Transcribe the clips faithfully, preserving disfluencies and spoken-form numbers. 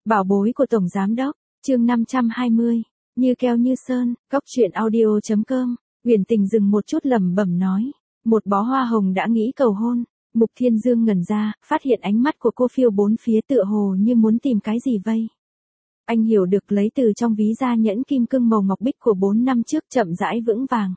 Bảo bối của Tổng Giám Đốc, chương năm trăm hai mươi, như keo như sơn, cóc truyện audio chấm com, Uyển Tình dừng một chút lẩm bẩm nói, một bó hoa hồng đã nghĩ cầu hôn. Mục Thiên Dương ngẩn ra, phát hiện ánh mắt của cô phiêu bốn phía tựa hồ như muốn tìm cái gì vây. Anh hiểu được lấy từ trong ví ra nhẫn kim cương màu ngọc bích của bốn năm trước chậm rãi vững vàng.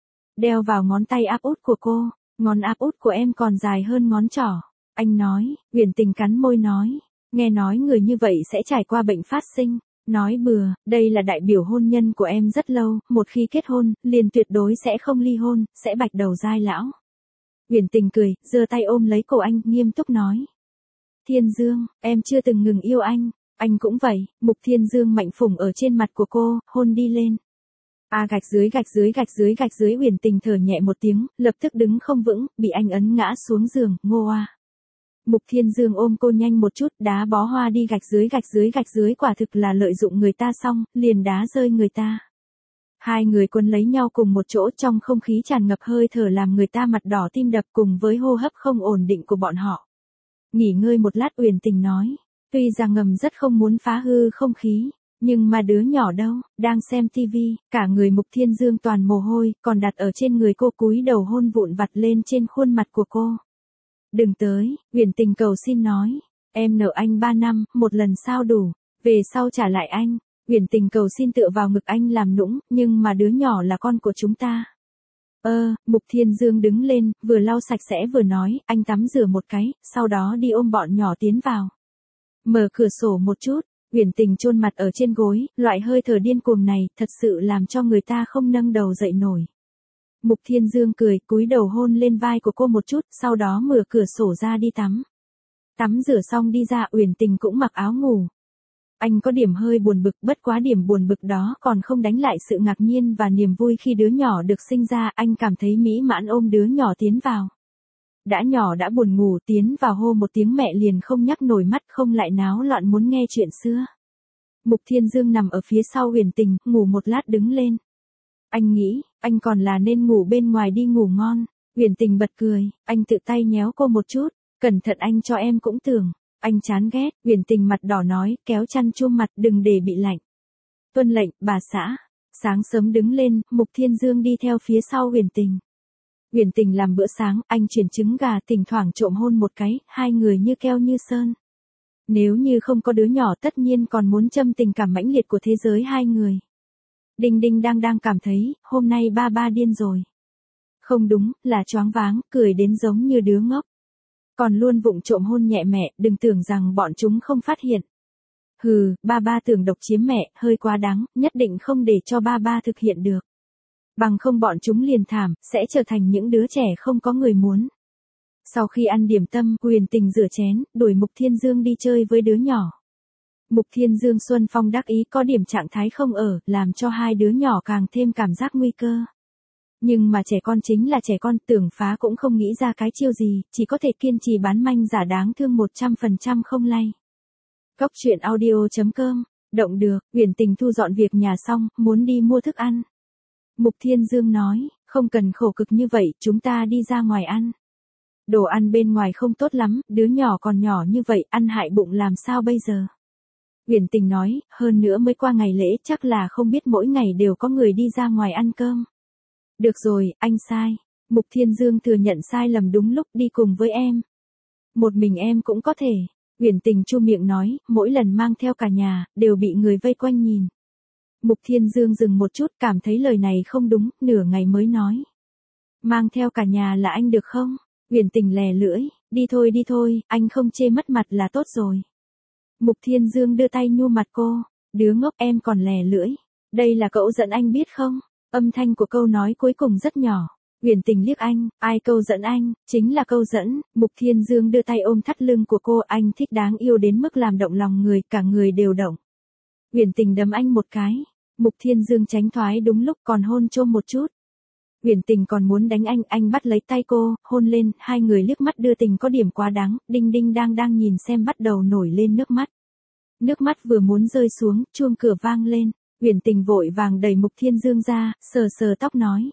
Đeo vào ngón tay áp út của cô, ngón áp út của em còn dài hơn ngón trỏ. Anh nói, Uyển Tình cắn môi nói, nghe nói người như vậy sẽ trải qua bệnh phát sinh. Nói bừa, đây là đại biểu hôn nhân của em rất lâu, một khi kết hôn, liền tuyệt đối sẽ không ly hôn, sẽ bạch đầu giai lão. Uyển Tình cười, giơ tay ôm lấy cổ anh, nghiêm túc nói. Thiên Dương, em chưa từng ngừng yêu anh, anh cũng vậy. Mục Thiên Dương mạnh phủng ở trên mặt của cô, hôn đi lên. A gạch dưới gạch dưới gạch dưới gạch dưới Uyển Tình thở nhẹ một tiếng, lập tức đứng không vững, bị anh ấn ngã xuống giường, ngô a. Mục Thiên Dương ôm cô nhanh một chút, đá bó hoa đi gạch dưới gạch dưới gạch dưới quả thực là lợi dụng người ta xong, liền đá rơi người ta. Hai người quấn lấy nhau cùng một chỗ trong không khí tràn ngập hơi thở làm người ta mặt đỏ tim đập cùng với hô hấp không ổn định của bọn họ. Nghỉ ngơi một lát Uyển Tình nói, tuy rằng ngầm rất không muốn phá hư không khí, nhưng mà đứa nhỏ đâu, đang xem tivi, cả người Mục Thiên Dương toàn mồ hôi, còn đặt ở trên người cô cúi đầu hôn vụn vặt lên trên khuôn mặt của cô. Đừng tới, Uyển Tình cầu xin nói, em nợ anh ba năm, một lần sao đủ, về sau trả lại anh. Uyển Tình cầu xin tựa vào ngực anh làm nũng, nhưng mà đứa nhỏ là con của chúng ta. Ơ, Mục Thiên Dương đứng lên, vừa lau sạch sẽ vừa nói, anh tắm rửa một cái, sau đó đi ôm bọn nhỏ tiến vào. Mở cửa sổ một chút, Uyển Tình chôn mặt ở trên gối, loại hơi thở điên cuồng này, thật sự làm cho người ta không nâng đầu dậy nổi. Mục Thiên Dương cười, cúi đầu hôn lên vai của cô một chút, sau đó mở cửa sổ ra đi tắm. Tắm rửa xong đi ra, Uyển Tình cũng mặc áo ngủ. Anh có điểm hơi buồn bực, bất quá điểm buồn bực đó còn không đánh lại sự ngạc nhiên và niềm vui khi đứa nhỏ được sinh ra, anh cảm thấy mỹ mãn ôm đứa nhỏ tiến vào. Đã nhỏ đã buồn ngủ, tiến vào hô một tiếng mẹ liền không nhắc nổi mắt, không lại náo loạn muốn nghe chuyện xưa. Mục Thiên Dương nằm ở phía sau Uyển Tình, ngủ một lát đứng lên. Anh nghĩ, anh còn là nên ngủ bên ngoài đi ngủ ngon. Uyển Tình bật cười, anh tự tay nhéo cô một chút, cẩn thận anh cho em cũng tưởng. Anh chán ghét, Uyển Tình mặt đỏ nói, kéo chăn chum mặt đừng để bị lạnh. Tuân lệnh, bà xã. Sáng sớm đứng lên, Mục Thiên Dương đi theo phía sau Uyển Tình. Uyển Tình làm bữa sáng, anh chuyển trứng gà, thỉnh thoảng trộm hôn một cái, hai người như keo như sơn. Nếu như không có đứa nhỏ tất nhiên còn muốn châm tình cảm mãnh liệt của thế giới hai người. Đinh Đinh đang đang cảm thấy, hôm nay ba ba điên rồi. Không đúng, là choáng váng, cười đến giống như đứa ngốc. Còn luôn vụng trộm hôn nhẹ mẹ, đừng tưởng rằng bọn chúng không phát hiện. Hừ, ba ba tưởng độc chiếm mẹ, hơi quá đáng, nhất định không để cho ba ba thực hiện được. Bằng không bọn chúng liền thảm, sẽ trở thành những đứa trẻ không có người muốn. Sau khi ăn điểm tâm, Uyển Tình rửa chén, đuổi Mục Thiên Dương đi chơi với đứa nhỏ. Mục Thiên Dương Xuân Phong đắc ý có điểm trạng thái không ở, làm cho hai đứa nhỏ càng thêm cảm giác nguy cơ. Nhưng mà trẻ con chính là trẻ con, tưởng phá cũng không nghĩ ra cái chiêu gì, chỉ có thể kiên trì bán manh giả đáng thương một trăm phần trăm không lay. Cóc truyện audio chấm com, động được, Uyển Tình thu dọn việc nhà xong, muốn đi mua thức ăn. Mục Thiên Dương nói, không cần khổ cực như vậy, chúng ta đi ra ngoài ăn. Đồ ăn bên ngoài không tốt lắm, đứa nhỏ còn nhỏ như vậy, ăn hại bụng làm sao bây giờ. Uyển Tình nói, hơn nữa mới qua ngày lễ, chắc là không biết mỗi ngày đều có người đi ra ngoài ăn cơm. Được rồi, anh sai. Mục Thiên Dương thừa nhận sai lầm đúng lúc, đi cùng với em. Một mình em cũng có thể. Uyển Tình chu miệng nói, mỗi lần mang theo cả nhà, đều bị người vây quanh nhìn. Mục Thiên Dương dừng một chút, cảm thấy lời này không đúng, nửa ngày mới nói. Mang theo cả nhà là anh được không? Uyển Tình lè lưỡi, đi thôi đi thôi, anh không chê mất mặt là tốt rồi. Mục Thiên Dương đưa tay nhu mặt cô, đứa ngốc em còn lè lưỡi. Đây là cậu giận anh biết không? Âm thanh của câu nói cuối cùng rất nhỏ. Uyển Tình liếc anh, ai câu dẫn anh, chính là câu dẫn. Mục Thiên Dương đưa tay ôm thắt lưng của cô, anh thích đáng yêu đến mức làm động lòng người, cả người đều động. Uyển Tình đấm anh một cái. Mục Thiên Dương tránh thoái đúng lúc còn hôn chôm một chút. Uyển Tình còn muốn đánh anh, anh bắt lấy tay cô, hôn lên, hai người liếc mắt đưa tình có điểm quá đáng, Đinh Đinh đang đang nhìn xem bắt đầu nổi lên nước mắt. Nước mắt vừa muốn rơi xuống, chuông cửa vang lên. Uyển Tình vội vàng đẩy Mục Thiên Dương ra, sờ sờ tóc nói.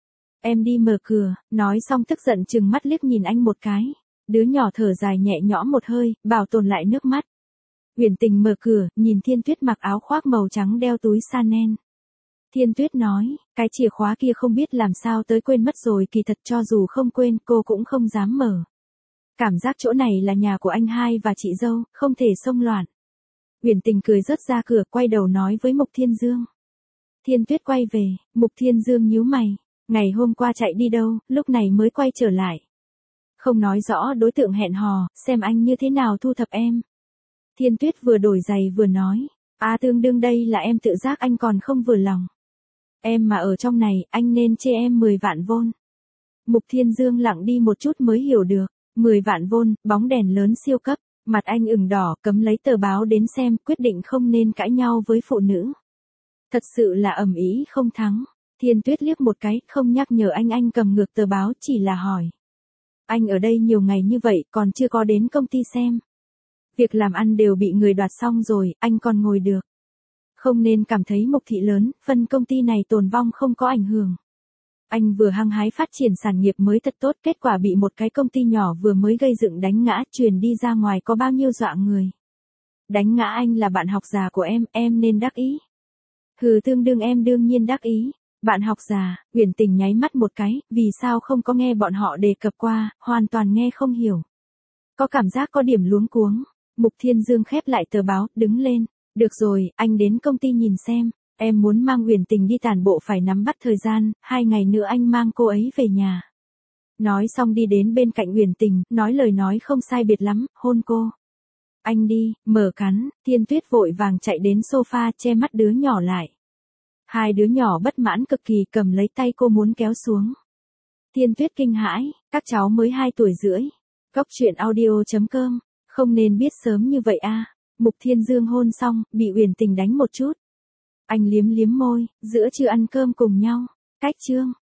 Em đi mở cửa, nói xong tức giận chừng mắt liếc nhìn anh một cái. Đứa nhỏ thở dài nhẹ nhõm một hơi, bảo tồn lại nước mắt. Uyển Tình mở cửa, nhìn Thiên Tuyết mặc áo khoác màu trắng đeo túi Chanel. Thiên Tuyết nói, cái chìa khóa kia không biết làm sao tới quên mất rồi, kỳ thật cho dù không quên cô cũng không dám mở. Cảm giác chỗ này là nhà của anh hai và chị dâu, không thể xông loạn. Uyển Tình cười rớt ra cửa, quay đầu nói với Mục Thiên Dương. Thiên Tuyết quay về, Mục Thiên Dương nhíu mày, ngày hôm qua chạy đi đâu, lúc này mới quay trở lại. Không nói rõ đối tượng hẹn hò, xem anh như thế nào thu thập em. Thiên Tuyết vừa đổi giày vừa nói, à tương đương đây là em tự giác anh còn không vừa lòng. Em mà ở trong này, anh nên chê em mười vạn vôn. Mục Thiên Dương lặng đi một chút mới hiểu được, mười vạn vôn, bóng đèn lớn siêu cấp, mặt anh ửng đỏ, cấm lấy tờ báo đến xem, quyết định không nên cãi nhau với phụ nữ. Thật sự là ầm ĩ không thắng. Thiên Tuyết liếc một cái, không nhắc nhở anh anh cầm ngược tờ báo, chỉ là hỏi. Anh ở đây nhiều ngày như vậy, còn chưa có đến công ty xem. Việc làm ăn đều bị người đoạt xong rồi, anh còn ngồi được. Không nên cảm thấy Mục thị lớn, phân công ty này tồn vong không có ảnh hưởng. Anh vừa hăng hái phát triển sản nghiệp mới thật tốt, kết quả bị một cái công ty nhỏ vừa mới gây dựng đánh ngã, truyền đi ra ngoài có bao nhiêu dọa người. Đánh ngã anh là bạn học già của em, em nên đắc ý. Hừ, tương đương em đương nhiên đắc ý. Bạn học già, Uyển Tình nháy mắt một cái, vì sao không có nghe bọn họ đề cập qua, hoàn toàn nghe không hiểu. Có cảm giác có điểm luống cuống. Mục Thiên Dương khép lại tờ báo, đứng lên. Được rồi, anh đến công ty nhìn xem. Em muốn mang Uyển Tình đi tản bộ phải nắm bắt thời gian, hai ngày nữa anh mang cô ấy về nhà. Nói xong đi đến bên cạnh Uyển Tình, nói lời nói không sai biệt lắm, hôn cô. Anh đi, mở cắn, Thiên Tuyết vội vàng chạy đến sofa che mắt đứa nhỏ lại. Hai đứa nhỏ bất mãn cực kỳ cầm lấy tay cô muốn kéo xuống. Thiên Tuyết kinh hãi, các cháu mới hai tuổi rưỡi. Cóc truyện audio chấm com, không nên biết sớm như vậy a. Mục Thiên Dương hôn xong, bị Uyển Tình đánh một chút. Anh liếm liếm môi, giữa trưa ăn cơm cùng nhau. Cách chương.